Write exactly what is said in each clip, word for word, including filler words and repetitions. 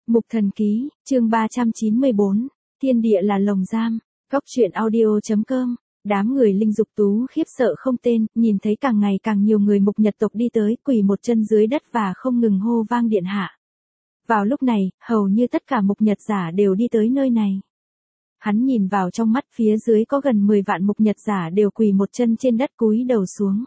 Mục Thần Ký, chương ba trăm chín mươi bốn, Thiên địa là lồng giam, Góc truyện audio chấm com. Đám người Linh Dục Tú khiếp sợ không tên, nhìn thấy càng ngày càng nhiều người Mục Nhật tộc đi tới, quỳ một chân dưới đất và không ngừng hô vang điện hạ. Vào lúc này, hầu như tất cả Mục Nhật giả đều đi tới nơi này. Hắn nhìn vào trong mắt, phía dưới có gần mười vạn Mục Nhật giả đều quỳ một chân trên đất cúi đầu xuống.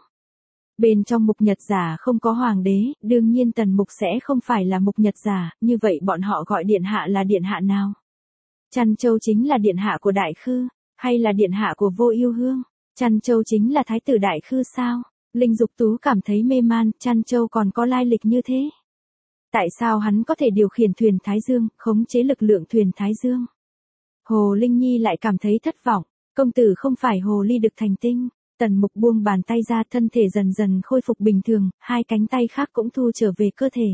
Bên trong Mục Nhật giả không có hoàng đế, đương nhiên Tần Mục sẽ không phải là Mục Nhật giả, như vậy bọn họ gọi điện hạ là điện hạ nào? Trăn Châu chính là điện hạ của Đại Khư, hay là điện hạ của Vô Ưu Hương? Trăn Châu chính là thái tử Đại Khư sao? Linh Dục Tú cảm thấy mê man, Trăn Châu còn có lai lịch như thế. Tại sao hắn có thể điều khiển thuyền Thái Dương, khống chế lực lượng thuyền Thái Dương? Hồ Linh Nhi lại cảm thấy thất vọng, công tử không phải hồ ly được thành tinh. Tần Mục buông bàn tay ra, thân thể dần dần khôi phục bình thường, hai cánh tay khác cũng thu trở về cơ thể.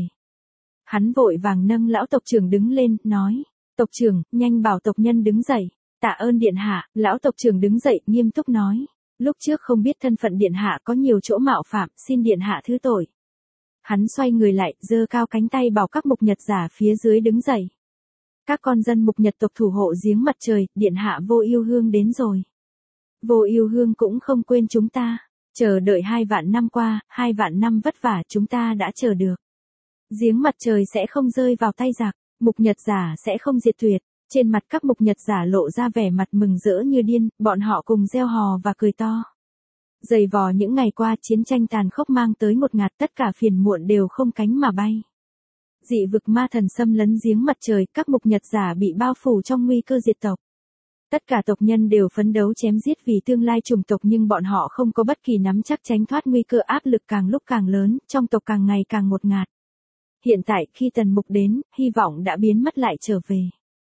Hắn vội vàng nâng lão tộc trưởng đứng lên, nói, tộc trưởng, nhanh bảo tộc nhân đứng dậy. Tạ ơn điện hạ. Lão tộc trưởng đứng dậy, nghiêm túc nói, lúc trước không biết thân phận điện hạ có nhiều chỗ mạo phạm, xin điện hạ thứ tội. Hắn xoay người lại, giơ cao cánh tay bảo các Mục Nhật giả phía dưới đứng dậy. Các con dân Mục Nhật tộc thủ hộ giếng mặt trời, điện hạ Vô Ưu Hương đến rồi. Vô Ưu Hương cũng không quên chúng ta, chờ đợi hai vạn năm qua, hai vạn năm vất vả chúng ta đã chờ được. Giếng mặt trời sẽ không rơi vào tay giặc, Mục Nhật giả sẽ không diệt tuyệt. Trên mặt các Mục Nhật giả lộ ra vẻ mặt mừng rỡ như điên, bọn họ cùng reo hò và cười to. Dày vò những ngày qua, chiến tranh tàn khốc mang tới một ngạt, tất cả phiền muộn đều không cánh mà bay. Dị vực ma thần xâm lấn giếng mặt trời, các Mục Nhật giả bị bao phủ trong nguy cơ diệt tộc. Tất cả tộc nhân đều phấn đấu chém giết vì tương lai chủng tộc, nhưng bọn họ không có bất kỳ nắm chắc tránh thoát nguy cơ, áp lực càng lúc càng lớn, trong tộc càng ngày càng ngột ngạt. Hiện tại, khi Tần Mục đến, hy vọng đã biến mất lại trở về.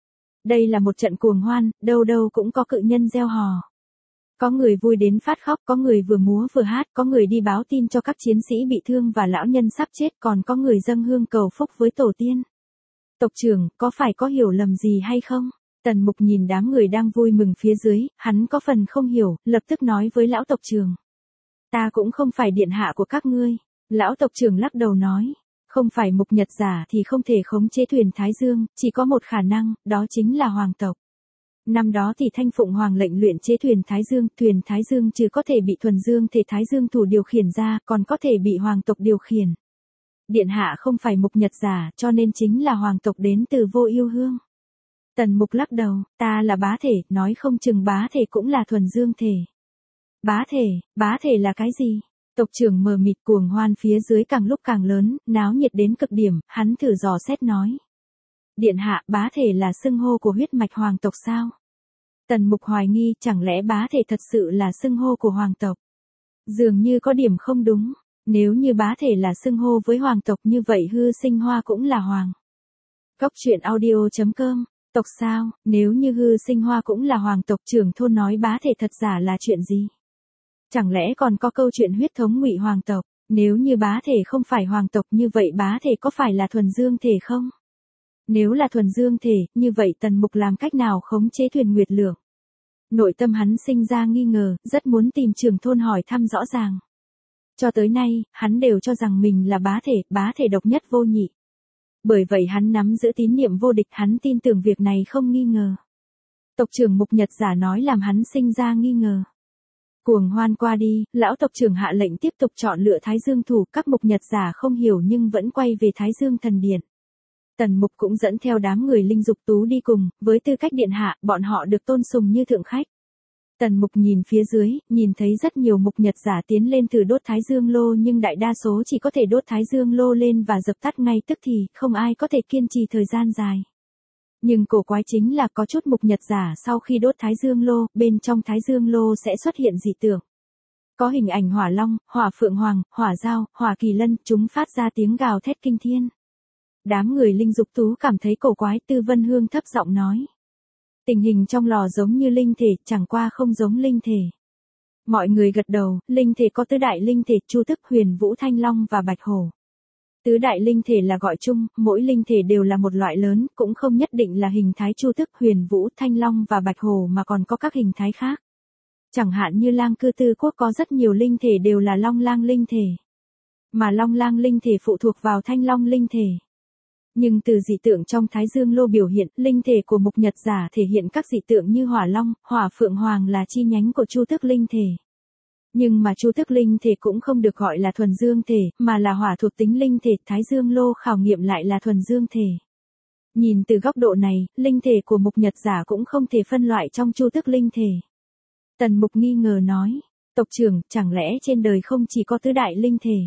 Đây là một trận cuồng hoan, đâu đâu cũng có cự nhân reo hò. Có người vui đến phát khóc, có người vừa múa vừa hát, có người đi báo tin cho các chiến sĩ bị thương và lão nhân sắp chết, còn có người dâng hương cầu phúc với tổ tiên. Tộc trưởng, có phải có hiểu lầm gì hay không? Tần Mục nhìn đám người đang vui mừng phía dưới, hắn có phần không hiểu, lập tức nói với lão tộc trưởng. Ta cũng không phải điện hạ của các ngươi. Lão tộc trưởng lắc đầu nói. Không phải Mục Nhật giả thì không thể khống chế thuyền Thái Dương, chỉ có một khả năng, đó chính là hoàng tộc. Năm đó thì Thanh Phụng Hoàng lệnh luyện chế thuyền Thái Dương, thuyền Thái Dương trừ có thể bị thuần dương thể Thái Dương thủ điều khiển ra, còn có thể bị hoàng tộc điều khiển. Điện hạ không phải Mục Nhật giả, cho nên chính là hoàng tộc đến từ Vô Ưu Hương. Tần Mục lắc đầu, ta là bá thể, nói không chừng bá thể cũng là thuần dương thể. Bá thể, bá thể là cái gì? Tộc trưởng mờ mịt, cuồng hoan phía dưới càng lúc càng lớn, náo nhiệt đến cực điểm, hắn thử dò xét nói. Điện hạ, bá thể là xưng hô của huyết mạch hoàng tộc sao? Tần Mục hoài nghi, chẳng lẽ bá thể thật sự là xưng hô của hoàng tộc? Dường như có điểm không đúng, nếu như bá thể là xưng hô với hoàng tộc như vậy Hư Sinh Hoa cũng là hoàng. Góc truyện audio chấm com. Tộc sao, nếu như Hư Sinh Hoa cũng là hoàng tộc, trưởng thôn nói bá thể thật giả là chuyện gì? Chẳng lẽ còn có câu chuyện huyết thống ngụy hoàng tộc, nếu như bá thể không phải hoàng tộc như vậy bá thể có phải là thuần dương thể không? Nếu là thuần dương thể, như vậy Tần Mục làm cách nào khống chế thuyền Nguyệt Lượng? Nội tâm hắn sinh ra nghi ngờ, rất muốn tìm trưởng thôn hỏi thăm rõ ràng. Cho tới nay, hắn đều cho rằng mình là bá thể, bá thể độc nhất vô nhị. Bởi vậy hắn nắm giữ tín niệm vô địch, hắn tin tưởng việc này không nghi ngờ. Tộc trưởng Mục Nhật giả nói làm hắn sinh ra nghi ngờ. Cuồng hoan qua đi, lão tộc trưởng hạ lệnh tiếp tục chọn lựa Thái Dương thủ, các Mục Nhật giả không hiểu nhưng vẫn quay về Thái Dương thần điện. Tần Mục cũng dẫn theo đám người Linh Dục Tú đi cùng, với tư cách điện hạ, bọn họ được tôn sùng như thượng khách. Tần Mục nhìn phía dưới, nhìn thấy rất nhiều Mục Nhật giả tiến lên thử đốt Thái Dương lô, nhưng đại đa số chỉ có thể đốt Thái Dương lô lên và dập tắt ngay tức thì, không ai có thể kiên trì thời gian dài. Nhưng cổ quái chính là có chút Mục Nhật giả sau khi đốt Thái Dương lô, bên trong Thái Dương lô sẽ xuất hiện dị tượng. Có hình ảnh hỏa long, hỏa phượng hoàng, hỏa dao, hỏa kỳ lân, chúng phát ra tiếng gào thét kinh thiên. Đám người Linh Dục Tú cảm thấy cổ quái, Tư Vân Hương thấp giọng nói. Tình hình trong lò giống như linh thể, chẳng qua không giống linh thể. Mọi người gật đầu, linh thể có tứ đại linh thể, Chu Tức, Huyền Vũ, Thanh Long và Bạch Hổ. Tứ đại linh thể là gọi chung, mỗi linh thể đều là một loại lớn, cũng không nhất định là hình thái Chu Tức, Huyền Vũ, Thanh Long và Bạch Hổ mà còn có các hình thái khác. Chẳng hạn như Lang Cư Tư Quốc có rất nhiều linh thể đều là Long Lang linh thể. Mà Long Lang linh thể phụ thuộc vào Thanh Long linh thể. Nhưng từ dị tượng trong Thái Dương Lô biểu hiện, linh thể của Mục Nhật Giả thể hiện các dị tượng như Hỏa Long, Hỏa Phượng Hoàng là chi nhánh của Chu Tước linh thể. Nhưng mà Chu Tước linh thể cũng không được gọi là thuần dương thể, mà là hỏa thuộc tính linh thể, Thái Dương Lô khảo nghiệm lại là thuần dương thể. Nhìn từ góc độ này, linh thể của Mục Nhật Giả cũng không thể phân loại trong Chu Tước linh thể. Tần Mục nghi ngờ nói, tộc trưởng, chẳng lẽ trên đời không chỉ có tứ đại linh thể?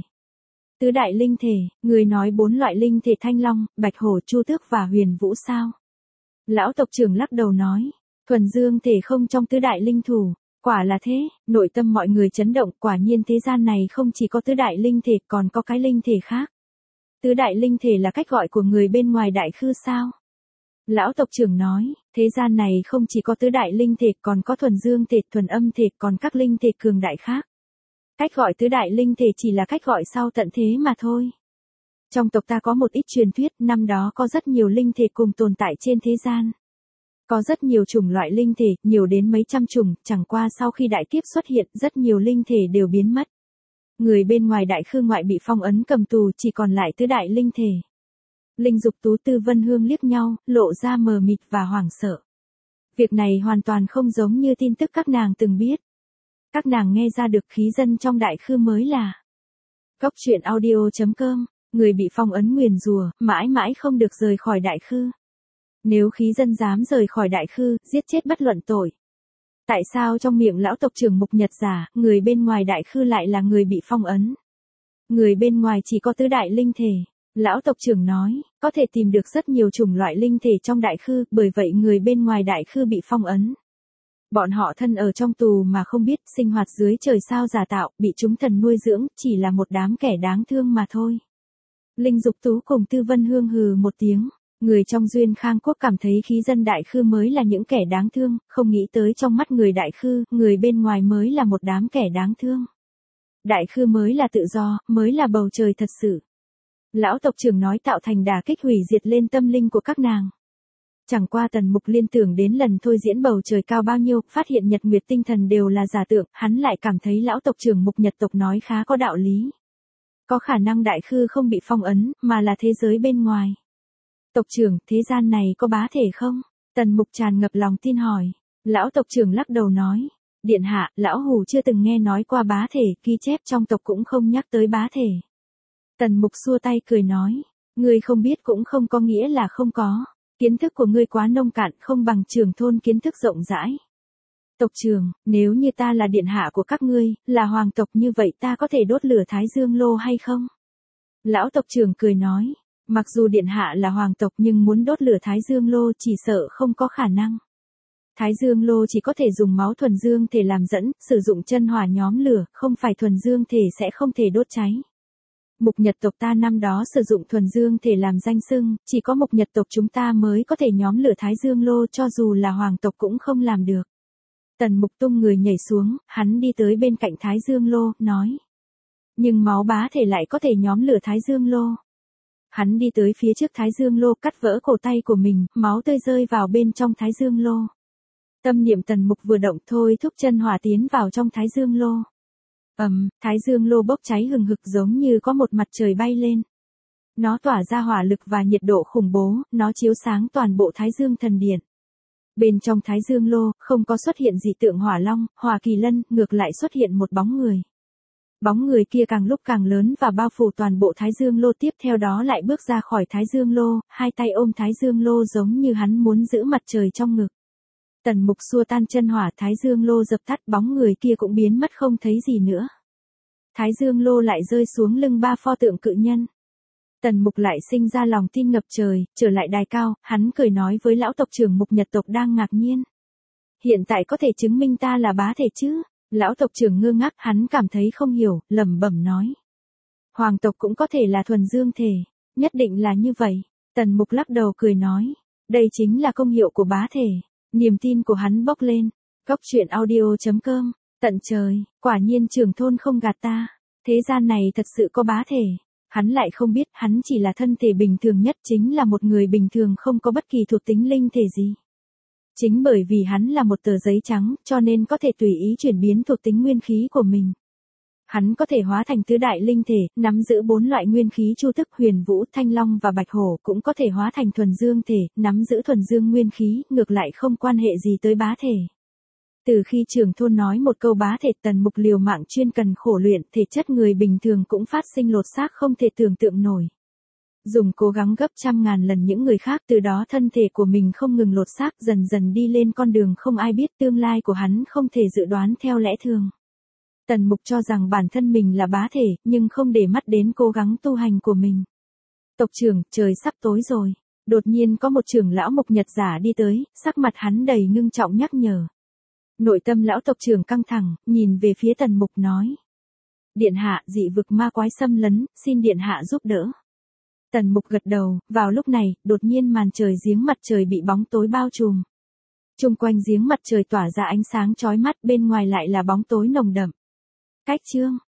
Tứ đại linh thể, người nói bốn loại linh thể Thanh Long, Bạch Hổ, Chu Tước và Huyền Vũ sao? Lão tộc trưởng lắc đầu nói, thuần dương thể không trong tứ đại linh thủ. Quả là thế, nội tâm mọi người chấn động, quả nhiên thế gian này không chỉ có tứ đại linh thể, còn có cái linh thể khác. Tứ đại linh thể là cách gọi của người bên ngoài đại khư sao? Lão tộc trưởng nói, thế gian này không chỉ có tứ đại linh thể, còn có thuần dương thể, thuần âm thể, còn các linh thể cường đại khác. Cách gọi tứ đại linh thể chỉ là cách gọi sau tận thế mà thôi. Trong tộc ta có một ít truyền thuyết, năm đó có rất nhiều linh thể cùng tồn tại trên thế gian. Có rất nhiều chủng loại linh thể, nhiều đến mấy trăm chủng, chẳng qua sau khi đại kiếp xuất hiện, rất nhiều linh thể đều biến mất. Người bên ngoài đại khư ngoại bị phong ấn cầm tù, chỉ còn lại tứ đại linh thể. Linh Dục Tú Tư Vân Hương liếc nhau, lộ ra mờ mịt và hoảng sợ. Việc này hoàn toàn không giống như tin tức các nàng từng biết. Các nàng nghe ra được khí dân trong đại khư mới là Góc truyện audio chấm com, người bị phong ấn nguyền rủa, mãi mãi không được rời khỏi đại khư. Nếu khí dân dám rời khỏi đại khư, giết chết bất luận tội. Tại sao trong miệng lão tộc trưởng Mục Nhật Giả, người bên ngoài đại khư lại là người bị phong ấn? Người bên ngoài chỉ có tứ đại linh thể. Lão tộc trưởng nói, có thể tìm được rất nhiều chủng loại linh thể trong đại khư, bởi vậy người bên ngoài đại khư bị phong ấn. Bọn họ thân ở trong tù mà không biết, sinh hoạt dưới trời sao giả tạo, bị chúng thần nuôi dưỡng, chỉ là một đám kẻ đáng thương mà thôi. Linh Dục Tú cùng Tư Vân Hương hừ một tiếng. Người trong Duyên Khang Quốc cảm thấy khí dân đại khư mới là những kẻ đáng thương, không nghĩ tới trong mắt người đại khư, người bên ngoài mới là một đám kẻ đáng thương. Đại khư mới là tự do, mới là bầu trời thật sự. Lão tộc trưởng nói tạo thành đả kích hủy diệt lên tâm linh của các nàng. Chẳng qua Tần Mục liên tưởng đến lần thôi diễn bầu trời cao bao nhiêu, phát hiện nhật nguyệt tinh thần đều là giả tượng, hắn lại cảm thấy lão tộc trưởng Mục Nhật tộc nói khá có đạo lý. Có khả năng đại khư không bị phong ấn, mà là thế giới bên ngoài. Tộc trưởng, thế gian này có bá thể không? Tần Mục tràn ngập lòng tin hỏi. Lão tộc trưởng lắc đầu nói. Điện hạ, lão hù chưa từng nghe nói qua bá thể, ghi chép trong tộc cũng không nhắc tới bá thể. Tần Mục xua tay cười nói. Ngươi không biết cũng không có nghĩa là không có. Kiến thức của ngươi quá nông cạn, không bằng Trường Thôn kiến thức rộng rãi. Tộc trưởng, nếu như ta là điện hạ của các ngươi, là hoàng tộc như vậy ta có thể đốt lửa Thái Dương Lô hay không? Lão tộc trưởng cười nói. Mặc dù điện hạ là hoàng tộc nhưng muốn đốt lửa Thái Dương Lô chỉ sợ không có khả năng. Thái Dương Lô chỉ có thể dùng máu thuần dương thể làm dẫn, sử dụng chân hỏa nhóm lửa, không phải thuần dương thể sẽ không thể đốt cháy. Mục Nhật tộc ta năm đó sử dụng thuần dương thể làm danh xưng, chỉ có Mục Nhật tộc chúng ta mới có thể nhóm lửa Thái Dương Lô, cho dù là hoàng tộc cũng không làm được. Tần Mục tung người nhảy xuống, hắn đi tới bên cạnh Thái Dương Lô, nói. Nhưng máu bá thể lại có thể nhóm lửa Thái Dương Lô. Hắn đi tới phía trước Thái Dương Lô, cắt vỡ cổ tay của mình, máu tươi rơi vào bên trong Thái Dương Lô. Tâm niệm Tần Mục vừa động thôi thúc chân hỏa tiến vào trong Thái Dương Lô. Ầm, um, Thái Dương Lô bốc cháy hừng hực giống như có một mặt trời bay lên. Nó tỏa ra hỏa lực và nhiệt độ khủng bố, nó chiếu sáng toàn bộ Thái Dương thần điện. Bên trong Thái Dương Lô, không có xuất hiện dị tượng hỏa long, hỏa kỳ lân, ngược lại xuất hiện một bóng người. Bóng người kia càng lúc càng lớn và bao phủ toàn bộ Thái Dương Lô, tiếp theo đó lại bước ra khỏi Thái Dương Lô, hai tay ôm Thái Dương Lô giống như hắn muốn giữ mặt trời trong ngực. Tần Mục xua tan chân hỏa, Thái Dương Lô dập tắt, bóng người kia cũng biến mất không thấy gì nữa. Thái Dương Lô lại rơi xuống lưng ba pho tượng cự nhân. Tần Mục lại sinh ra lòng tin ngập trời, trở lại đài cao, hắn cười nói với lão tộc trưởng Mục Nhật tộc đang ngạc nhiên. Hiện tại có thể chứng minh ta là bá thể chứ? Lão tộc trưởng ngơ ngác, hắn cảm thấy không hiểu, lẩm bẩm nói. Hoàng tộc cũng có thể là thuần dương thể, nhất định là như vậy. Tần Mục lắc đầu cười nói, đây chính là công hiệu của bá thể. Niềm tin của hắn bốc lên. Góc truyện audio chấm com, tận trời, quả nhiên Trường Thôn không gạt ta. Thế gian này thật sự có bá thể. Hắn lại không biết, hắn chỉ là thân thể bình thường nhất, chính là một người bình thường không có bất kỳ thuộc tính linh thể gì. Chính bởi vì hắn là một tờ giấy trắng, cho nên có thể tùy ý chuyển biến thuộc tính nguyên khí của mình. Hắn có thể hóa thành tứ đại linh thể, nắm giữ bốn loại nguyên khí chu tức huyền vũ, thanh long và bạch hổ, cũng có thể hóa thành thuần dương thể, nắm giữ thuần dương nguyên khí, ngược lại không quan hệ gì tới bá thể. Từ khi trưởng thôn nói một câu bá thể, Tần Mục liều mạng chuyên cần khổ luyện, thể chất người bình thường cũng phát sinh lột xác không thể tưởng tượng nổi. Dùng cố gắng gấp trăm ngàn lần những người khác, từ đó thân thể của mình không ngừng lột xác, dần dần đi lên con đường không ai biết, tương lai của hắn không thể dự đoán theo lẽ thường. Tần Mục cho rằng bản thân mình là bá thể, nhưng không để mắt đến cố gắng tu hành của mình. Tộc trưởng, trời sắp tối rồi. Đột nhiên có một trưởng lão Mục Nhật giả đi tới, sắc mặt hắn đầy ngưng trọng nhắc nhở. Nội tâm lão tộc trưởng căng thẳng, nhìn về phía Tần Mục nói. Điện hạ, dị vực ma quái xâm lấn, xin điện hạ giúp đỡ. Tần Mục gật đầu, vào lúc này, đột nhiên màn trời giếng mặt trời bị bóng tối bao trùm. Chung quanh giếng mặt trời tỏa ra ánh sáng chói mắt, bên ngoài lại là bóng tối nồng đậm. Cách chương